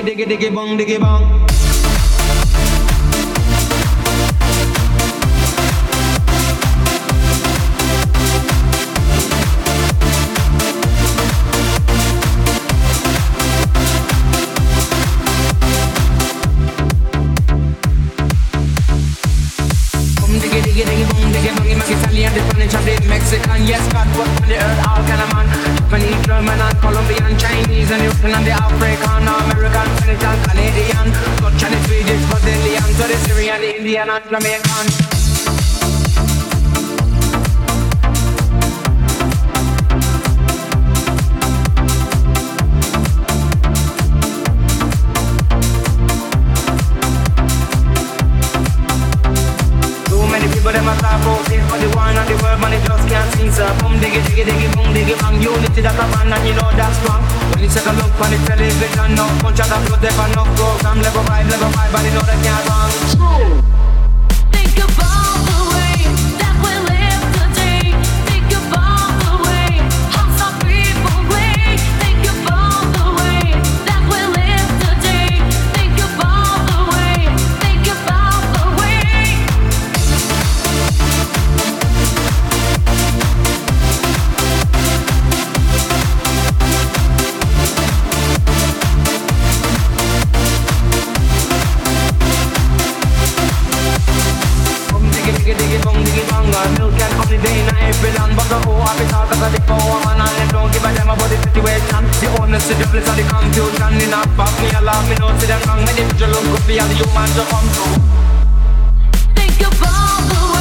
diggy diggy bong diggy bong. Italian, the Spanish, and the Mexican. Yes, God put on the earth all kind of man. Japanese, German, and Colombian, Chinese, and European, and the African, American, Finnish, and Canadian. Dutch and the Swedish, Brazilian, to the Syrian, the Indian, and Jamaican. But them a start posting for the one and the word, man, it just can't sing, sir. Boom, diggy, diggy, diggy, boom, diggy, bang. Unity that a man, and you know that's strong. When you take a look on the television, no punch out of blood, they for no program. Level 5, and you know they can't wrong. Think about the way that we live today. Think about the way how some people play. Think about the way that we live today. Think about the way. Think about the way. Diggy bong diggy banga, milk and honey day in every land. But the whole happy talk of the power man, and they don't give a damn about the situation. The honest, the bliss of the confusion. In a back me alarm, me know see them wrong. Me the look good for all the human to come through. Think about the